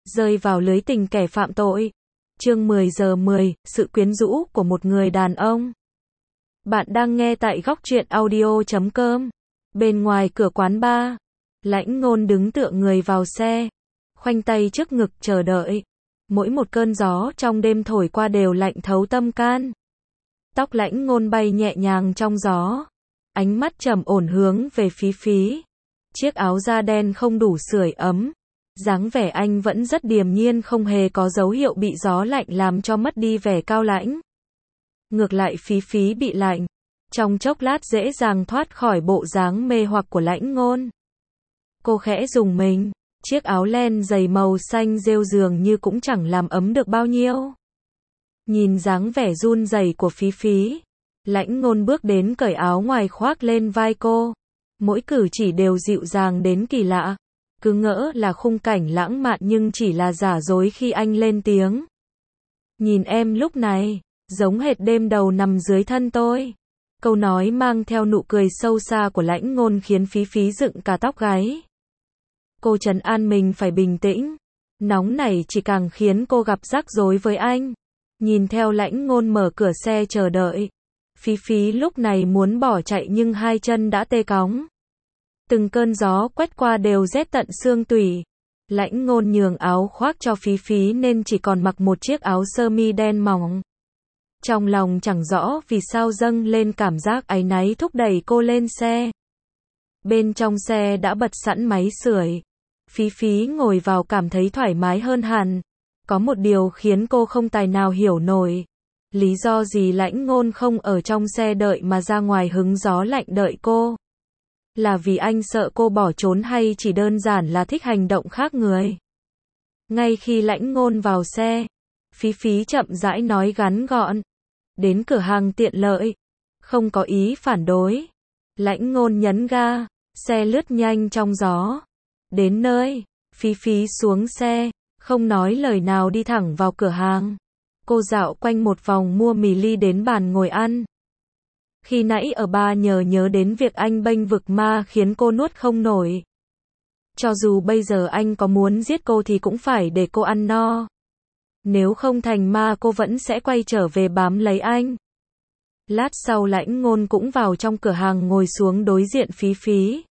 rơi vào lưới tình kẻ phạm tội. Chương 10 giờ 10, sự quyến rũ của một người đàn ông. Bạn đang nghe tại góc truyện audio.com. Bên ngoài cửa quán bar, Lãnh Ngôn đứng tựa người vào xe, khoanh tay trước ngực chờ đợi. Mỗi một cơn gió trong đêm thổi qua đều lạnh thấu tâm can. Tóc Lãnh Ngôn bay nhẹ nhàng trong gió, ánh mắt trầm ổn hướng về Phí Phí. Chiếc áo da đen không đủ sưởi ấm, dáng vẻ anh vẫn rất điềm nhiên, không hề có dấu hiệu bị gió lạnh làm cho mất đi vẻ cao lãnh. Ngược lại Phí Phí bị lạnh, trong chốc lát dễ dàng thoát khỏi bộ dáng mê hoặc của Lãnh Ngôn. Cô khẽ rùng mình, chiếc áo len dày màu xanh rêu dường như cũng chẳng làm ấm được bao nhiêu. Nhìn dáng vẻ run rẩy của Phí Phí, Lãnh Ngôn bước đến cởi áo ngoài khoác lên vai cô. Mỗi cử chỉ đều dịu dàng đến kỳ lạ. Cứ ngỡ là khung cảnh lãng mạn nhưng chỉ là giả dối khi anh lên tiếng. Nhìn em lúc này, giống hệt đêm đầu nằm dưới thân tôi. Câu nói mang theo nụ cười sâu xa của Lãnh Ngôn khiến Phí Phí dựng cả tóc gáy. Cô trấn an mình phải bình tĩnh. Nóng này chỉ càng khiến cô gặp rắc rối với anh. Nhìn theo Lãnh Ngôn mở cửa xe chờ đợi, Phí Phí lúc này muốn bỏ chạy nhưng hai chân đã tê cóng. Từng cơn gió quét qua đều rét tận xương tủy. Lãnh Ngôn nhường áo khoác cho Phí Phí nên chỉ còn mặc một chiếc áo sơ mi đen mỏng. Trong lòng chẳng rõ vì sao dâng lên cảm giác áy náy thúc đẩy cô lên xe. Bên trong xe đã bật sẵn máy sưởi. Phí Phí ngồi vào cảm thấy thoải mái hơn hẳn. Có một điều khiến cô không tài nào hiểu nổi. Lý do gì Lãnh Ngôn không ở trong xe đợi mà ra ngoài hứng gió lạnh đợi cô? Là vì anh sợ cô bỏ trốn hay chỉ đơn giản là thích hành động khác người? Ngay khi Lãnh Ngôn vào xe, Phí Phí chậm rãi nói ngắn gọn. Đến cửa hàng tiện lợi. Không có ý phản đối. Lãnh Ngôn nhấn ga, xe lướt nhanh trong gió. Đến nơi, Phí Phí xuống xe, không nói lời nào đi thẳng vào cửa hàng. Cô dạo quanh một vòng mua mì ly đến bàn ngồi ăn. Khi nãy ở bar nhớ đến việc anh bênh vực ma khiến cô nuốt không nổi. Cho dù bây giờ anh có muốn giết cô thì cũng phải để cô ăn no. Nếu không thành ma cô vẫn sẽ quay trở về bám lấy anh. Lát sau Lãnh Ngôn cũng vào trong cửa hàng ngồi xuống đối diện Phí Phí.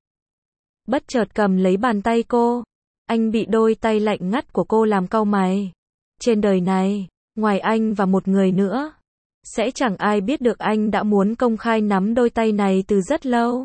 Bất chợt cầm lấy bàn tay cô. Anh bị đôi tay lạnh ngắt của cô làm cau mày. Trên đời này, ngoài anh và một người nữa, sẽ chẳng ai biết được anh đã muốn công khai nắm đôi tay này từ rất lâu.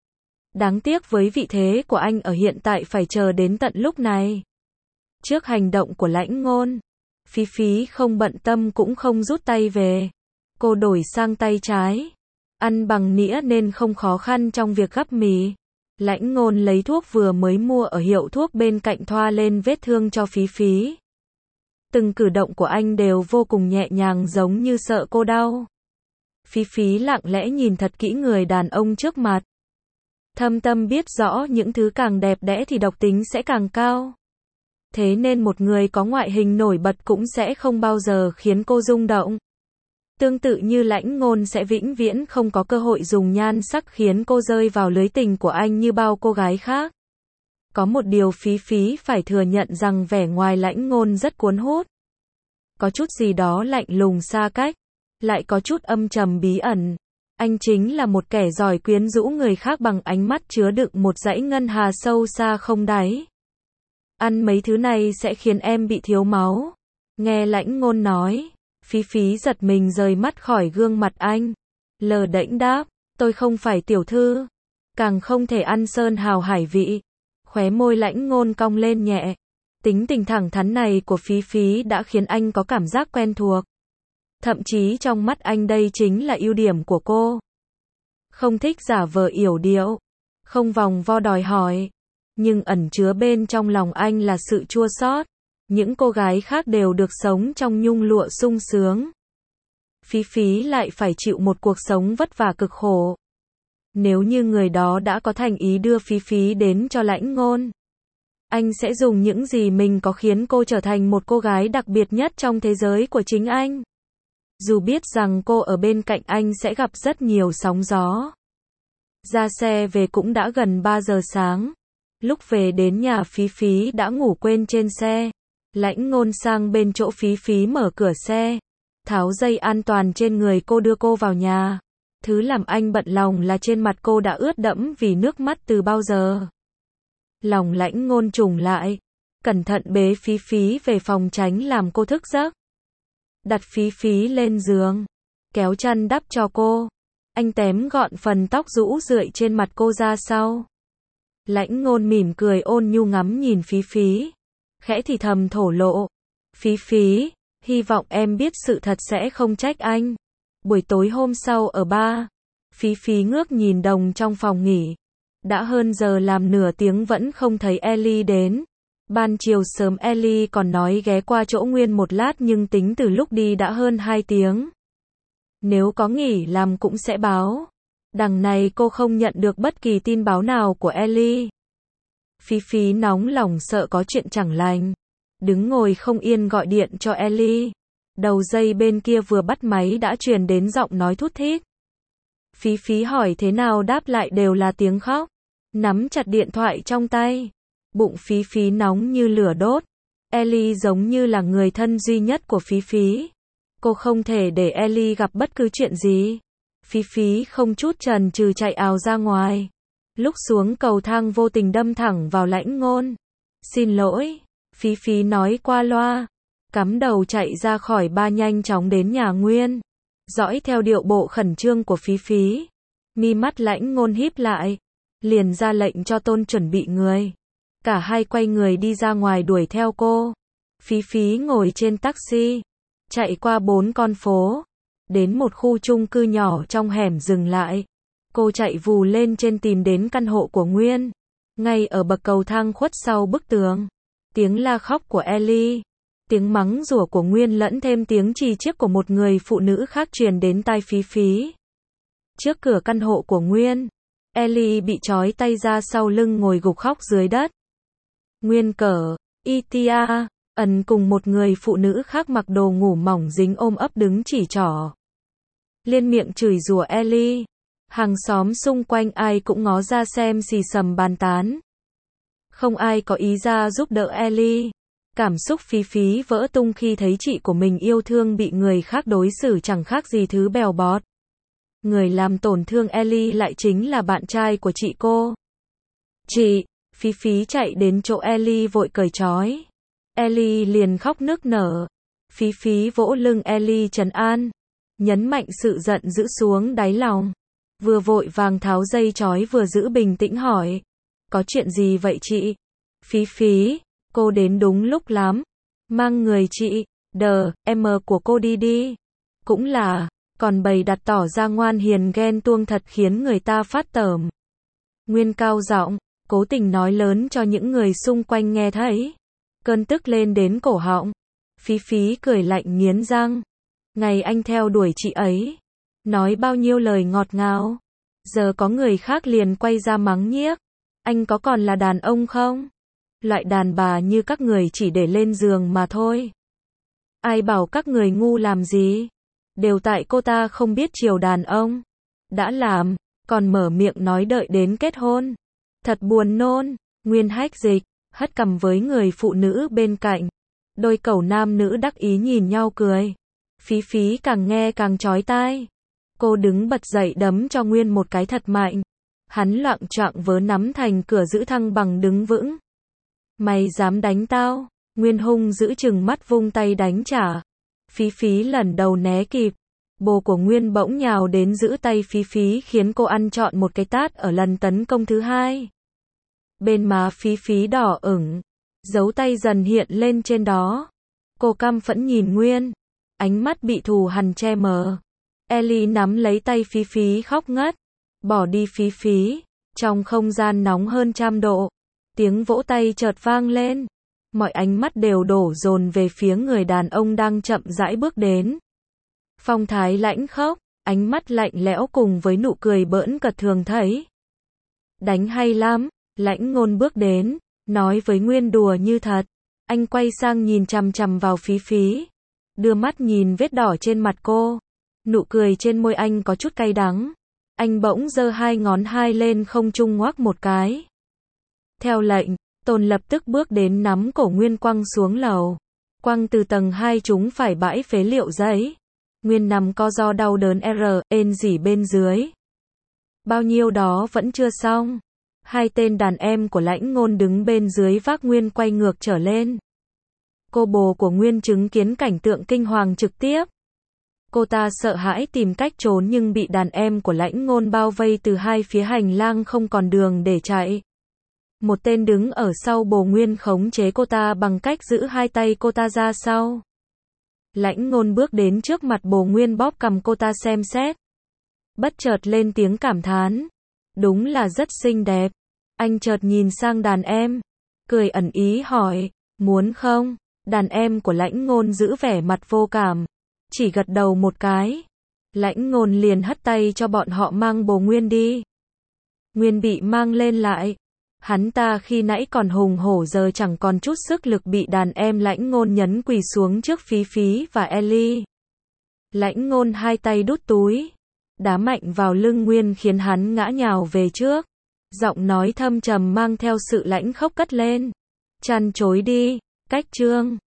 Đáng tiếc với vị thế của anh ở hiện tại phải chờ đến tận lúc này. Trước hành động của Lãnh Ngôn, Phí Phí không bận tâm cũng không rút tay về. Cô đổi sang tay trái. Ăn bằng nĩa nên không khó khăn trong việc gắp mì. Lãnh Ngôn lấy thuốc vừa mới mua ở hiệu thuốc bên cạnh thoa lên vết thương cho Phí Phí. Từng cử động của anh đều vô cùng nhẹ nhàng giống như sợ cô đau. Phí Phí lặng lẽ nhìn thật kỹ người đàn ông trước mặt. Thâm tâm biết rõ những thứ càng đẹp đẽ thì độc tính sẽ càng cao. Thế nên một người có ngoại hình nổi bật cũng sẽ không bao giờ khiến cô rung động. Tương tự như Lãnh Ngôn sẽ vĩnh viễn không có cơ hội dùng nhan sắc khiến cô rơi vào lưới tình của anh như bao cô gái khác. Có một điều Phí Phí phải thừa nhận rằng vẻ ngoài Lãnh Ngôn rất cuốn hút. Có chút gì đó lạnh lùng xa cách, lại có chút âm trầm bí ẩn. Anh chính là một kẻ giỏi quyến rũ người khác bằng ánh mắt chứa đựng một dãy ngân hà sâu xa không đáy. Ăn mấy thứ này sẽ khiến em bị thiếu máu. Nghe Lãnh Ngôn nói, Phí Phí giật mình rời mắt khỏi gương mặt anh. Lờ đễnh đáp, tôi không phải tiểu thư, càng không thể ăn sơn hào hải vị. Khóe môi Lãnh Ngôn cong lên nhẹ. Tính tình thẳng thắn này của Phí Phí đã khiến anh có cảm giác quen thuộc. Thậm chí trong mắt anh đây chính là ưu điểm của cô. Không thích giả vờ yểu điệu, không vòng vo đòi hỏi, nhưng ẩn chứa bên trong lòng anh là sự chua xót. Những cô gái khác đều được sống trong nhung lụa sung sướng. Phí Phí lại phải chịu một cuộc sống vất vả cực khổ. Nếu như người đó đã có thành ý đưa Phí Phí đến cho Lãnh Ngôn, anh sẽ dùng những gì mình có khiến cô trở thành một cô gái đặc biệt nhất trong thế giới của chính anh. Dù biết rằng cô ở bên cạnh anh sẽ gặp rất nhiều sóng gió. Ra xe về cũng đã gần 3 giờ sáng. Lúc về đến nhà Phí Phí đã ngủ quên trên xe. Lãnh Ngôn sang bên chỗ Phí Phí mở cửa xe, tháo dây an toàn trên người cô đưa cô vào nhà. Thứ làm anh bận lòng là trên mặt cô đã ướt đẫm vì nước mắt từ bao giờ. Lòng Lãnh Ngôn trùng lại, cẩn thận bế Phí Phí về phòng tránh làm cô thức giấc. Đặt Phí Phí lên giường, kéo chăn đắp cho cô. Anh tém gọn phần tóc rũ rượi trên mặt cô ra sau. Lãnh Ngôn mỉm cười ôn nhu ngắm nhìn Phí Phí, khẽ thì thầm thổ lộ. Phí Phí, hy vọng em biết sự thật sẽ không trách anh. Buổi tối hôm sau ở bar, Phí Phí ngước nhìn đồng trong phòng nghỉ. Đã hơn giờ làm nửa tiếng vẫn không thấy Ellie đến. Ban chiều sớm Ellie còn nói ghé qua chỗ Nguyên một lát nhưng tính từ lúc đi đã hơn 2 tiếng. Nếu có nghỉ làm cũng sẽ báo. Đằng này cô không nhận được bất kỳ tin báo nào của Ellie. Phí Phí nóng lòng sợ có chuyện chẳng lành. Đứng ngồi không yên gọi điện cho Ellie. Đầu dây bên kia vừa bắt máy đã truyền đến giọng nói thút thít. Phí Phí hỏi thế nào đáp lại đều là tiếng khóc. Nắm chặt điện thoại trong tay. Bụng Phí Phí nóng như lửa đốt. Ellie giống như là người thân duy nhất của Phí Phí. Cô không thể để Ellie gặp bất cứ chuyện gì. Phí Phí không chút chần chừ chạy ào ra ngoài. Lúc xuống cầu thang vô tình đâm thẳng vào Lãnh Ngôn. Xin lỗi, Phí Phí nói qua loa. Cắm đầu chạy ra khỏi bar nhanh chóng đến nhà Nguyên. Dõi theo điệu bộ khẩn trương của Phí Phí. Mi mắt Lãnh Ngôn híp lại. Liền ra lệnh cho Tôn chuẩn bị người. Cả hai quay người đi ra ngoài đuổi theo cô. Phí Phí ngồi trên taxi. Chạy qua 4 con phố. Đến một khu chung cư nhỏ trong hẻm dừng lại. Cô chạy vù lên trên tìm đến căn hộ của Nguyên. Ngay ở bậc cầu thang khuất sau bức tường. Tiếng la khóc của Ellie. Tiếng mắng rủa của Nguyên lẫn thêm tiếng chì chiếc của một người phụ nữ khác truyền đến tai Phí Phí. Trước cửa căn hộ của Nguyên, Ellie bị trói tay ra sau lưng ngồi gục khóc dưới đất. Nguyên cờ, Itia, ẩn cùng một người phụ nữ khác mặc đồ ngủ mỏng dính ôm ấp đứng chỉ trỏ. Liên miệng chửi rủa Ellie. Hàng xóm xung quanh ai cũng ngó ra xem xì xầm bàn tán. Không ai có ý ra giúp đỡ Ellie. Cảm xúc Phí Phí vỡ tung khi thấy chị của mình yêu thương bị người khác đối xử chẳng khác gì thứ bèo bọt. Người làm tổn thương Ellie lại chính là bạn trai của chị cô. Chị, Phí Phí chạy đến chỗ Ellie vội cởi trói. Ellie liền khóc nức nở. Phí Phí vỗ lưng Ellie trấn an. Nhấn mạnh sự giận dữ xuống đáy lòng. Vừa vội vàng tháo dây trói vừa giữ bình tĩnh hỏi. Có chuyện gì vậy chị? Phí Phí, cô đến đúng lúc lắm. Mang người chị, em của cô đi đi. Cũng là, còn bày đặt tỏ ra ngoan hiền ghen tuông thật khiến người ta phát tởm. Nguyên cao giọng, cố tình nói lớn cho những người xung quanh nghe thấy. Cơn tức lên đến cổ họng. Phí Phí cười lạnh nghiến răng. Ngày anh theo đuổi chị ấy. Nói bao nhiêu lời ngọt ngào. Giờ có người khác liền quay ra mắng nhiếc. Anh có còn là đàn ông không? Loại đàn bà như các người chỉ để lên giường mà thôi. Ai bảo các người ngu làm gì? Đều tại cô ta không biết chiều đàn ông. Đã làm, còn mở miệng nói đợi đến kết hôn. Thật buồn nôn. Nguyên hách dịch, hất cằm với người phụ nữ bên cạnh. Đôi cẩu nam nữ đắc ý nhìn nhau cười. Phí Phí càng nghe càng chói tai. Cô đứng bật dậy đấm cho Nguyên một cái thật mạnh. Hắn loạng choạng vớ nắm thành cửa giữ thăng bằng đứng vững. Mày dám đánh tao? Nguyên hung giữ chừng mắt vung tay đánh trả. Phí Phí lẩn đầu né kịp. Bồ của Nguyên bỗng nhào đến giữ tay Phí Phí khiến cô ăn trọn một cái tát ở lần tấn công thứ hai. Bên má Phí Phí đỏ ửng. Dấu tay dần hiện lên trên đó. Cô căm phẫn nhìn Nguyên. Ánh mắt bị thù hằn che mờ. Ellie nắm lấy tay Phí Phí khóc ngất. Bỏ đi Phí Phí. Trong không gian nóng hơn 100 độ. Tiếng vỗ tay chợt vang lên. Mọi ánh mắt đều đổ dồn về phía người đàn ông đang chậm rãi bước đến. Phong thái lãnh khốc, ánh mắt lạnh lẽo cùng với nụ cười bỡn cợt thường thấy. Đánh hay lắm, Lãnh Ngôn bước đến, nói với Nguyên đùa như thật. Anh quay sang nhìn chằm chằm vào Phí Phí. Đưa mắt nhìn vết đỏ trên mặt cô. Nụ cười trên môi anh có chút cay đắng. Anh bỗng giơ hai ngón hai lên không trung ngoắc một cái. Theo lệnh, Tôn lập tức bước đến nắm cổ Nguyên quăng xuống lầu. Quăng từ tầng 2 chúng phải bãi phế liệu giấy. Nguyên nằm co ro đau đớn ên rỉ bên dưới. Bao nhiêu đó vẫn chưa xong. Hai tên đàn em của Lãnh Ngôn đứng bên dưới vác Nguyên quay ngược trở lên. Cô bồ của Nguyên chứng kiến cảnh tượng kinh hoàng trực tiếp. Cô ta sợ hãi tìm cách trốn nhưng bị đàn em của Lãnh Ngôn bao vây từ hai phía hành lang không còn đường để chạy. Một tên đứng ở sau bồ Nguyên khống chế cô ta bằng cách giữ hai tay cô ta ra sau. Lãnh Ngôn bước đến trước mặt bồ Nguyên bóp cằm cô ta xem xét. Bất chợt lên tiếng cảm thán. Đúng là rất xinh đẹp. Anh chợt nhìn sang đàn em. Cười ẩn ý hỏi. Muốn không? Đàn em của Lãnh Ngôn giữ vẻ mặt vô cảm. Chỉ gật đầu một cái. Lãnh Ngôn liền hất tay cho bọn họ mang bồ Nguyên đi. Nguyên bị mang lên lại. Hắn ta khi nãy còn hùng hổ giờ chẳng còn chút sức lực bị đàn em Lãnh Ngôn nhấn quỳ xuống trước Phí Phí và Ellie. Lãnh Ngôn hai tay đút túi. Đá mạnh vào lưng Nguyên khiến hắn ngã nhào về trước. Giọng nói thâm trầm mang theo sự lãnh khốc cất lên. Chăn chối đi, cách chương.